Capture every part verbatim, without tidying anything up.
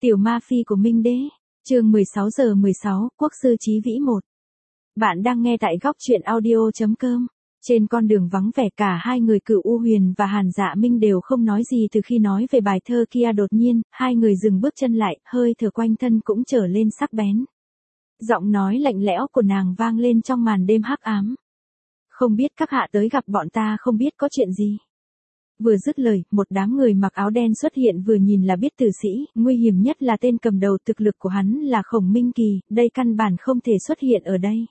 Tiểu ma phi của Minh Đế, chương mười sáu giờ mười sáu, Quốc sư Chí Vĩ một. Bạn đang nghe tại góc truyện audio chấm com. Trên con đường vắng vẻ cả hai người Cửu U Huyền và Hàn Dạ Minh đều không nói gì từ khi nói về bài thơ kia đột nhiên, hai người dừng bước chân lại, hơi thở quanh thân cũng trở lên sắc bén. Giọng nói lạnh lẽo của nàng vang lên trong màn đêm hắc ám. Không biết các hạ tới gặp bọn ta không biết có chuyện gì. Vừa dứt lời, một đám người mặc áo đen xuất hiện vừa nhìn là biết tử sĩ, nguy hiểm nhất là tên cầm đầu thực lực của hắn là Khổng Minh Kỳ, đây căn bản không thể xuất hiện ở đây.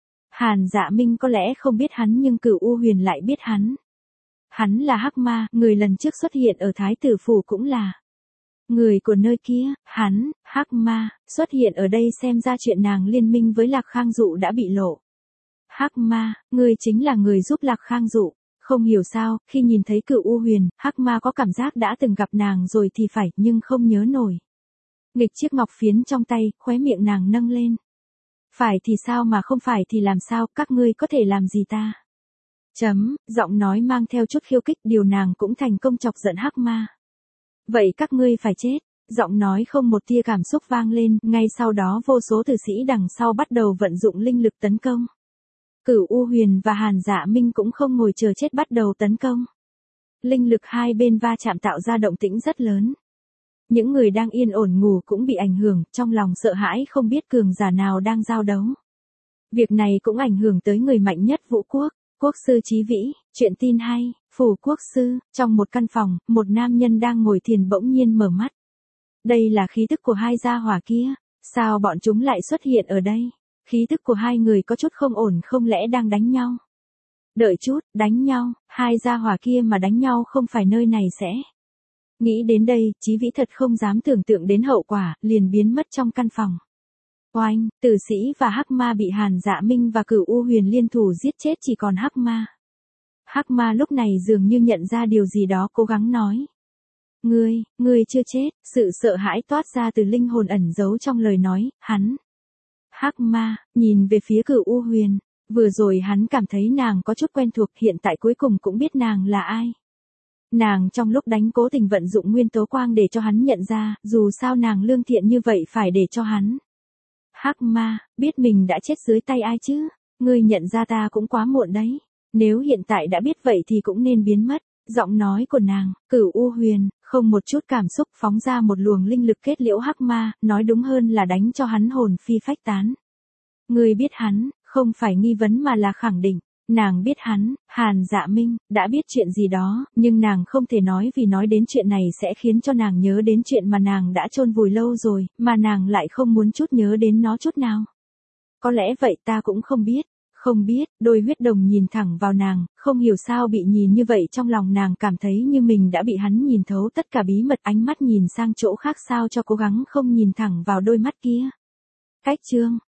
Hàn Dạ Minh có lẽ không biết hắn nhưng Cửu U Huyền lại biết hắn. Hắn là Hắc Ma, người lần trước xuất hiện ở Thái Tử Phủ cũng là người của nơi kia, hắn, Hắc Ma, xuất hiện ở đây xem ra chuyện nàng liên minh với Lạc Khang Dụ đã bị lộ. Hắc Ma, ngươi chính là người giúp Lạc Khang Dụ. Không hiểu sao, khi nhìn thấy Cửu U Huyền, Hắc Ma có cảm giác đã từng gặp nàng rồi thì phải, nhưng không nhớ nổi. Nghịch chiếc ngọc phiến trong tay, khóe miệng nàng nâng lên. Phải thì sao mà không phải thì làm sao, các ngươi có thể làm gì ta? Chấm, giọng nói mang theo chút khiêu khích, điều nàng cũng thành công chọc giận Hắc Ma. Vậy các ngươi phải chết, giọng nói không một tia cảm xúc vang lên, ngay sau đó vô số tử sĩ đằng sau bắt đầu vận dụng linh lực tấn công. Cửu U Huyền và Hàn Dạ Minh cũng không ngồi chờ chết bắt đầu tấn công. Linh lực hai bên va chạm tạo ra động tĩnh rất lớn. Những người đang yên ổn ngủ cũng bị ảnh hưởng, trong lòng sợ hãi không biết cường giả nào đang giao đấu. Việc này cũng ảnh hưởng tới người mạnh nhất Vũ Quốc, Quốc sư Chí Vĩ. Chuyện tin hay, Phủ Quốc sư, trong một căn phòng, một nam nhân đang ngồi thiền bỗng nhiên mở mắt. Đây là khí tức của hai gia hỏa kia, sao bọn chúng lại xuất hiện ở đây? Khí tức của hai người có chút không ổn, không lẽ đang đánh nhau? Đợi chút, đánh nhau, hai gia hỏa kia mà đánh nhau không phải nơi này sẽ. Nghĩ đến đây, Chí Vĩ thật không dám tưởng tượng đến hậu quả, liền biến mất trong căn phòng. Oanh, tử sĩ và Hắc Ma bị Hàn Dạ Minh và Cửu U Huyền liên thủ giết chết, chỉ còn Hắc Ma. Hắc Ma lúc này dường như nhận ra điều gì đó, cố gắng nói. Ngươi, ngươi chưa chết, sự sợ hãi toát ra từ linh hồn ẩn giấu trong lời nói, hắn. Hắc Ma, nhìn về phía Cửu U Huyền, vừa rồi hắn cảm thấy nàng có chút quen thuộc, hiện tại cuối cùng cũng biết nàng là ai. Nàng trong lúc đánh cố tình vận dụng nguyên tố quang để cho hắn nhận ra, dù sao nàng lương thiện như vậy phải để cho hắn. Hắc Ma, biết mình đã chết dưới tay ai chứ? Ngươi nhận ra ta cũng quá muộn đấy. Nếu hiện tại đã biết vậy thì cũng nên biến mất. Giọng nói của nàng, Cửu U Huyền, không một chút cảm xúc phóng ra một luồng linh lực kết liễu Hắc Ma, nói đúng hơn là đánh cho hắn hồn phi phách tán. Ngươi biết hắn, không phải nghi vấn mà là khẳng định. Nàng biết hắn, Hàn Dạ Minh, đã biết chuyện gì đó, nhưng nàng không thể nói vì nói đến chuyện này sẽ khiến cho nàng nhớ đến chuyện mà nàng đã chôn vùi lâu rồi, mà nàng lại không muốn chút nhớ đến nó chút nào. Có lẽ vậy ta cũng không biết. Không biết, đôi huyết đồng nhìn thẳng vào nàng, không hiểu sao bị nhìn như vậy trong lòng nàng cảm thấy như mình đã bị hắn nhìn thấu tất cả bí mật, ánh mắt nhìn sang chỗ khác sao cho cố gắng không nhìn thẳng vào đôi mắt kia. Cách chương,